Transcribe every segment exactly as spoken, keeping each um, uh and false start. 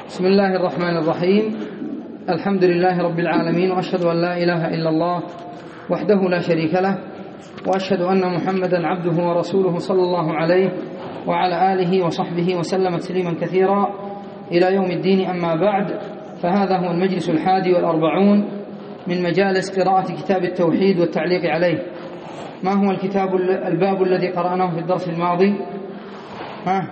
بسم الله الرحمن الرحيم. الحمد لله رب العالمين، وأشهد أن لا إله إلا الله وحده لا شريك له، وأشهد أن محمدا عبده ورسوله صلى الله عليه وعلى آله وصحبه وسلم تسليما كثيرا إلى يوم الدين. أما بعد، فهذا هو المجلس الحادي والأربعون من مجالس قراءة كتاب التوحيد والتعليق عليه. ما هو الكتاب الباب الذي قرأناه في الدرس الماضي؟ ها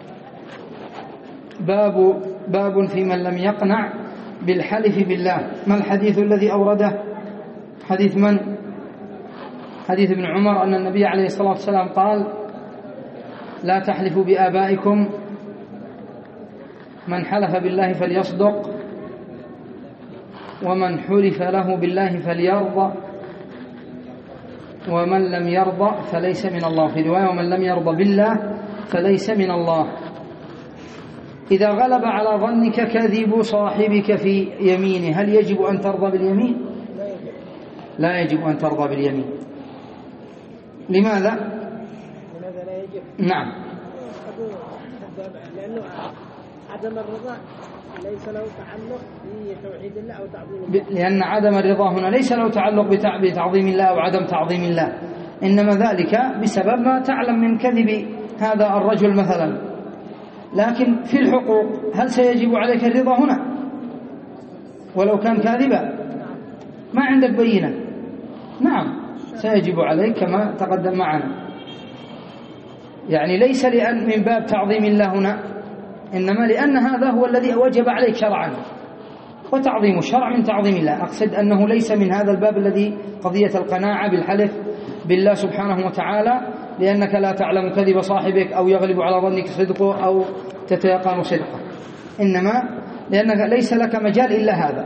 باب باب في من لم يقنع بالحلف بالله. ما الحديث الذي أورده؟ حديث من؟ حديث ابن عمر أن النبي عليه الصلاة والسلام قال: لا تحلفوا بآبائكم، من حلف بالله فليصدق، ومن حلف له بالله فليرضى، ومن لم يرضى فليس من الله. في رواية: ومن لم يرضى بالله فليس من الله. إذا غلب على ظنك كذب صاحبك في يمينه، هل يجب أن ترضى باليمين؟ لا يجب أن ترضى باليمين. لماذا؟ لماذا لا يجب؟ نعم، لأنه عدم الرضا ليس له تعلق بتوحيد الله أو تعظيم الله. لأن عدم الرضا هنا ليس له تعلق بتعظيم الله أو عدم تعظيم الله، إنما ذلك بسبب ما تعلم من كذب هذا الرجل مثلا. لكن في الحقوق هل سيجب عليك الرضا هنا ولو كان كاذبا؟ ما عندك بينة. نعم، سيجب عليك كما تقدم معنا. يعني ليس لأن من باب تعظيم الله هنا، إنما لأن هذا هو الذي وجب عليك شرعا، وتعظيم الشرع من تعظيم الله. أقصد أنه ليس من هذا الباب الذي قضية القناعة بالحلف بالله سبحانه وتعالى، لأنك لا تعلم كذب صاحبك أو يغلب على ظنك صدقه أو تتيقن صدقه، إنما لأنك ليس لك مجال إلا هذا.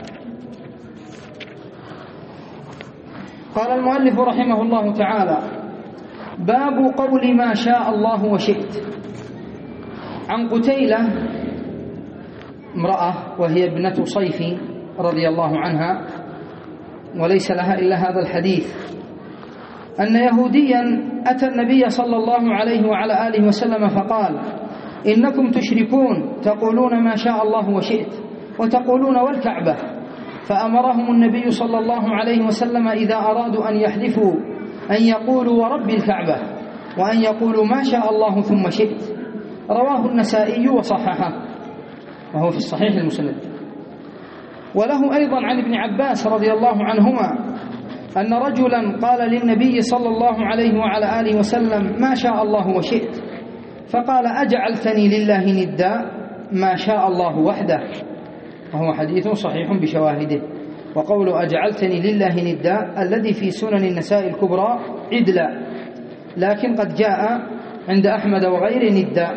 قال المؤلف رحمه الله تعالى: باب قول ما شاء الله وشئت. عن قتيلة امرأة وهي ابنة صيفي رضي الله عنها، وليس لها إلا هذا الحديث، أن يهوديا أتى النبي صلى الله عليه وعلى آله وسلم فقال: إنكم تشركون تقولون ما شاء الله وشئت وتقولون والكعبة. فأمرهم النبي صلى الله عليه وسلم إذا أرادوا أن يحلفوا أن يقولوا ورب الكعبة، وأن يقولوا ما شاء الله ثم شئت. رواه النسائي وصححه، وهو في الصحيح المسند. وله أيضا عن ابن عباس رضي الله عنهما أن رجلا قال للنبي صلى الله عليه وعلى آله وسلم: ما شاء الله وشئت. فقال: أجعلتني لله ندا؟ ما شاء الله وحده. وهو حديث صحيح بشواهده. وقول أجعلتني لله ندا الذي في سنن النساء الكبرى عدلا، لكن قد جاء عند أحمد وغيره ندا.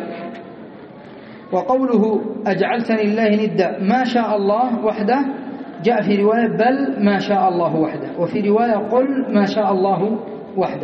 وقوله أجعلتني لله ندا ما شاء الله وحده جاء في رواية بل ما شاء الله وحده، وفي رواية قل ما شاء الله وحده.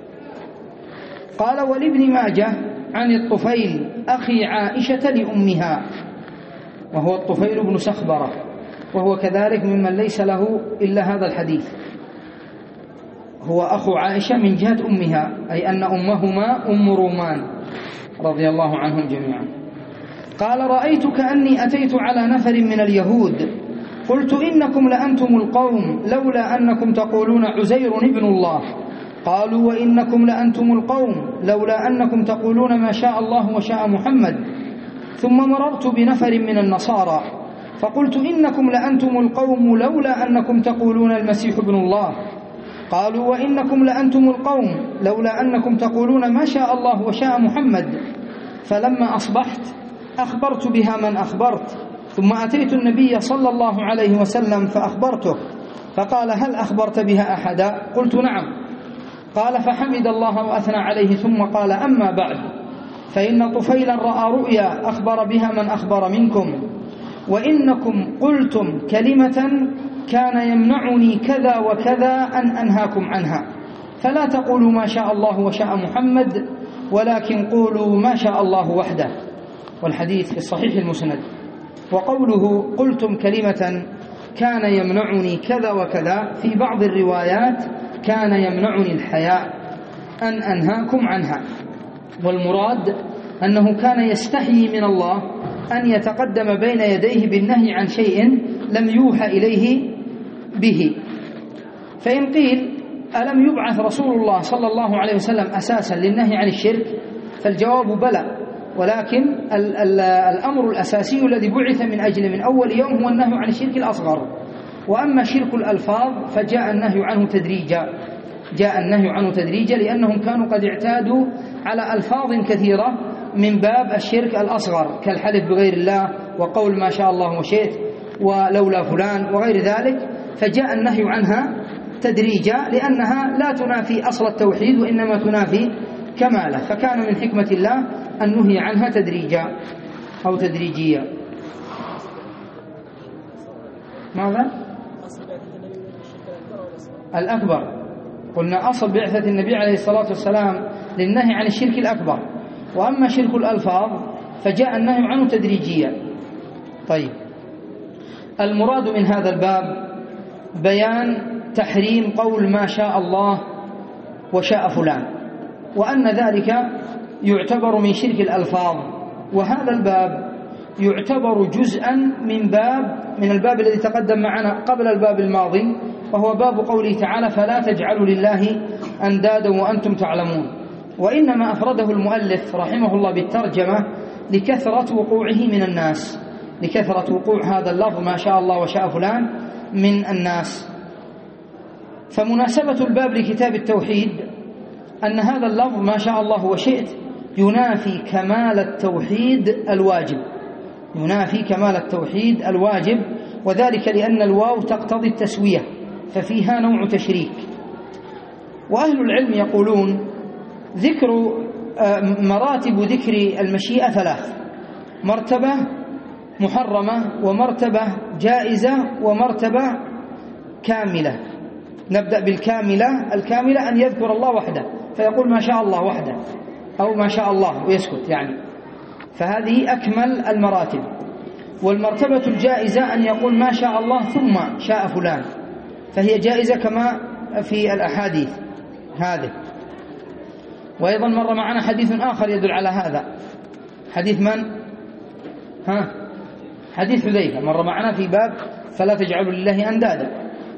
قال: ولابن ماجه عن الطفيل أخي عائشة لأمها، وهو الطفيل بن سخبرة، وهو كذلك ممن ليس له إلا هذا الحديث. هو أخو عائشة من جهة أمها، أي أن أمهما أم رومان رضي الله عنهم جميعا. قال: رأيت كأني أتيت على نفر من اليهود قلت: إنكم لأنتم القوم لولا أنكم تقولون عزير ابن الله. قالوا: وإنكم لأنتم القوم لولا أنكم تقولون ما شاء الله وشاء محمد. ثم مررت بنفر من النصارى فقلت: إنكم لأنتم القوم لولا أنكم تقولون المسيح ابن الله. قالوا: وإنكم لأنتم القوم لولا أنكم تقولون ما شاء الله وشاء محمد. فلما أصبحت أخبرت بها من أخبرت، ثم أتيت النبي صلى الله عليه وسلم فأخبرته، فقال: هل أخبرت بها أحدا؟ قلت: نعم. قال: فحمد الله وأثنى عليه، ثم قال: أما بعد، فإن طفيلا رأى رؤيا أخبر بها من أخبر منكم، وإنكم قلتم كلمة كان يمنعني كذا وكذا أن أنهاكم عنها، فلا تقولوا ما شاء الله وشاء محمد، ولكن قولوا ما شاء الله وحده. والحديث في الصحيح المسند. وقوله قلتم كلمة كان يمنعني كذا وكذا، في بعض الروايات كان يمنعني الحياء أن أنهاكم عنها، والمراد أنه كان يستحيي من الله أن يتقدم بين يديه بالنهي عن شيء لم يوحى إليه به. فإن قيل ألم يبعث رسول الله صلى الله عليه وسلم أساسا للنهي عن الشرك؟ فالجواب بلى، ولكن ال ال الأمر الأساسي الذي بعث من أجله من أول يوم هو النهي عن الشرك الأصغر. وأما شرك الألفاظ فجاء النهي عنه تدريجا، جاء النهي عنه تدريجا لأنهم كانوا قد اعتادوا على ألفاظ كثيرة من باب الشرك الأصغر كالحلف بغير الله وقول ما شاء الله وشئت ولولا فلان وغير ذلك، فجاء النهي عنها تدريجا لأنها لا تنافي أصل التوحيد وإنما تنافي كماله، فكان من حكمة الله النهي عنها تدريجا أو تدريجيا. ماذا؟ الأكبر، قلنا أصل بعثة النبي عليه الصلاة والسلام للنهي عن الشرك الأكبر، وأما شرك الألفاظ فجاء النهي عنه تدريجيا. طيب، المراد من هذا الباب بيان تحريم قول ما شاء الله وشاء فلان، وأن ذلك يعتبر من شرك الألفاظ، وهذا الباب يعتبر جزءا من باب من الباب الذي تقدم معنا قبل الباب الماضي، وهو باب قوله تعالى فلا تجعلوا لله أندادا وأنتم تعلمون. وإنما أفرده المؤلف رحمه الله بالترجمة لكثرة وقوعه من الناس، لكثرة وقوع هذا اللفظ ما شاء الله وشاء فلان من الناس. فمناسبة الباب لكتاب التوحيد أن هذا اللفظ ما شاء الله وشئت ينافي كمال التوحيد الواجب، ينافي كمال التوحيد الواجب، وذلك لأن الواو تقتضي التسوية ففيها نوع تشريك. وأهل العلم يقولون ذكر مراتب ذكر المشيئة ثلاث: مرتبة محرمة ومرتبة جائزة ومرتبة كاملة. نبدأ بالكاملة. الكاملة أن يذكر الله وحده فيقول ما شاء الله وحده أو ما شاء الله ويسكت يعني، فهذه أكمل المراتب. والمرتبة الجائزة أن يقول ما شاء الله ثم شاء فلان، فهي جائزة كما في الأحاديث هذه. وأيضا مر معنا حديث آخر يدل على هذا، حديث من؟ ها؟ حديث حذيفة مر معنا في باب فلا تجعلوا لله أندادا.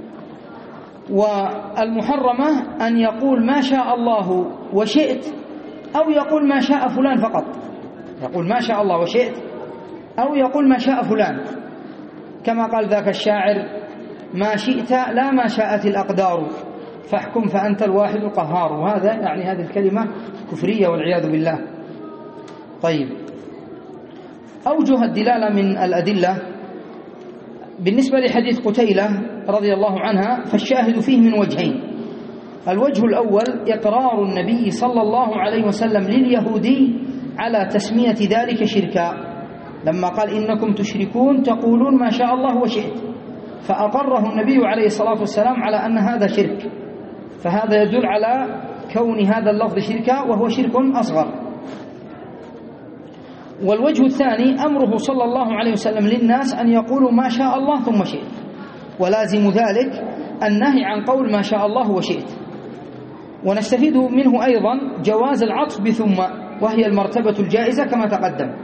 والمحرمة أن يقول ما شاء الله وشئت أو يقول ما شاء فلان فقط، يقول ما شاء الله وشئت أو يقول ما شاء فلان، كما قال ذاك الشاعر ما شئت لا ما شاءت الأقدار فاحكم فأنت الواحد القهار. وهذا يعني هذه الكلمة كفرية والعياذ بالله. طيب، أوجه الدلالة من الأدلة بالنسبة لحديث قتيلة رضي الله عنها فالشاهد فيه من وجهين. الوجه الأول إقرار النبي صلى الله عليه وسلم لليهودي على تسمية ذلك شركا، لما قال إنكم تشركون تقولون ما شاء الله وشئت، فأقره النبي عليه الصلاة والسلام على أن هذا شرك، فهذا يدل على كون هذا اللفظ شركا وهو شرك أصغر. والوجه الثاني أمره صلى الله عليه وسلم للناس أن يقولوا ما شاء الله ثم شئت، ولازم ذلك النهي عن قول ما شاء الله وشئت. ونستفيد منه أيضا جواز العطف بثم، وهي المرتبة الجائزة كما تقدم.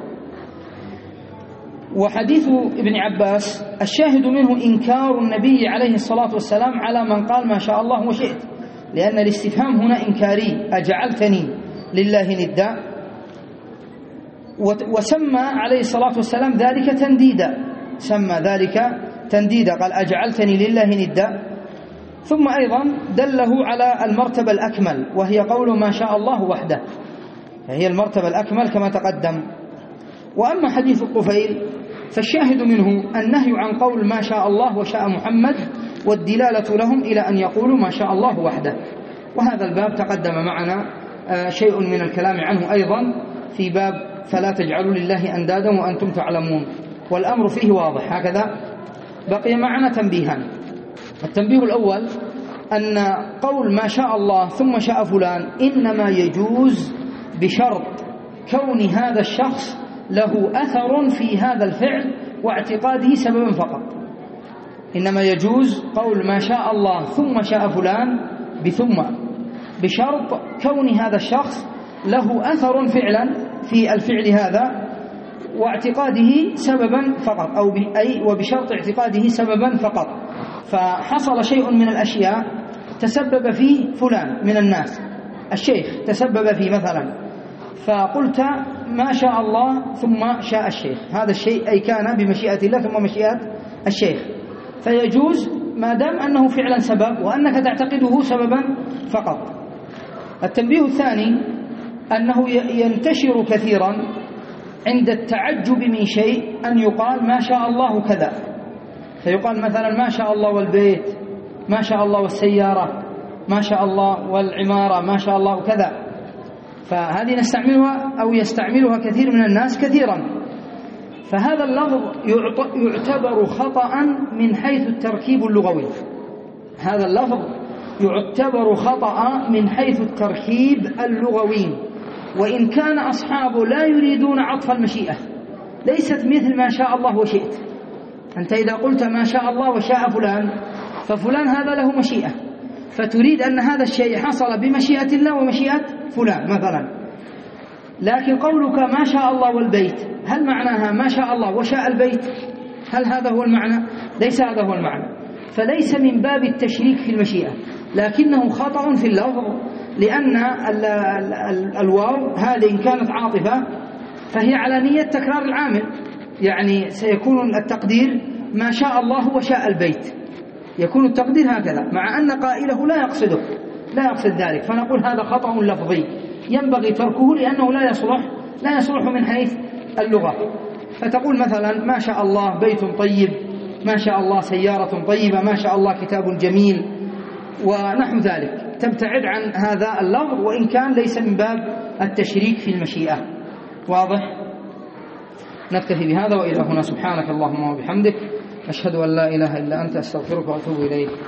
وحديث ابن عباس الشاهد منه إنكار النبي عليه الصلاة والسلام على من قال ما شاء الله وشئت، لأن الاستفهام هنا إنكاري، أجعلتني لله ندا، وسمى عليه الصلاة والسلام ذلك تنديدا، سمى ذلك تنديدا، قال أجعلتني لله ندا. ثم أيضا دله على المرتبة الأكمل وهي قول ما شاء الله وحده، فهي المرتبة الأكمل كما تقدم. وأما حديث الطفيل فالشاهد منه النهي عن قول ما شاء الله وشاء محمد، والدلالة لهم إلى أن يقولوا ما شاء الله وحده. وهذا الباب تقدم معنا شيء من الكلام عنه أيضا في باب فلا تجعلوا لله أندادا وأنتم تعلمون، والأمر فيه واضح. هكذا بقي معنا تنبيهان. التنبيه الأول أن قول ما شاء الله ثم شاء فلان إنما يجوز بشرط كون هذا الشخص له أثر في هذا الفعل واعتقاده سببا فقط. إنما يجوز قول ما شاء الله ثم شاء فلان بثم بشرط كون هذا الشخص له أثر فعلا في الفعل هذا واعتقاده سببا فقط، أو أي وبشرط اعتقاده سببا فقط. فحصل شيء من الأشياء تسبب فيه فلان من الناس، الشيخ تسبب فيه مثلا، فقلت ما شاء الله ثم شاء الشيخ، هذا الشيء أي كان بمشيئة الله ثم مشيئة الشيخ، فيجوز ما دام أنه فعلا سبب وأنك تعتقده سببا فقط. التنبيه الثاني أنه ينتشر كثيرا عند التعجب من شيء أن يقال ما شاء الله كذا، فيقال مثلا ما شاء الله والبيت، ما شاء الله والسيارة، ما شاء الله والعمارة، ما شاء الله كذا، فهذه نستعملها أو يستعملها كثير من الناس كثيرا. فهذا اللفظ يعتبر خطأ من حيث التركيب اللغوي، هذا اللفظ يعتبر خطأ من حيث التركيب اللغوي، وإن كان أصحابه لا يريدون عطف المشيئة، ليست مثل ما شاء الله وشئت. أنت إذا قلت ما شاء الله وشاء فلان، ففلان هذا له مشيئة، فتريد أن هذا الشيء حصل بمشيئة الله ومشيئة فلان مثلا. لكن قولك ما شاء الله والبيت، هل معناها ما شاء الله وشاء البيت؟ هل هذا هو المعنى؟ ليس هذا هو المعنى. فليس من باب التشريك في المشيئة، لكنه خطأ في اللفظ، لأن ال ال ال الواو هذه إن كانت عاطفة فهي على نية تكرار العامل، يعني سيكون التقدير ما شاء الله وشاء البيت، يكون التقدير هكذا، مع أن قائله لا يقصده، لا يقصد ذلك، فنقول هذا خطأ لفظي ينبغي تركه لأنه لا يصلح لا يصلح من حيث اللغة. فتقول مثلا ما شاء الله بيت طيب، ما شاء الله سيارة طيبة، ما شاء الله كتاب جميل ونحو ذلك، تبتعد عن هذا اللفظ وإن كان ليس من باب التشريك في المشيئة. واضح؟ نكتفي بهذا وإلى هنا. سبحانك اللهم وبحمدك، أشهد أن لا إله إلا أنت، أستغفرك وأتوب إليك.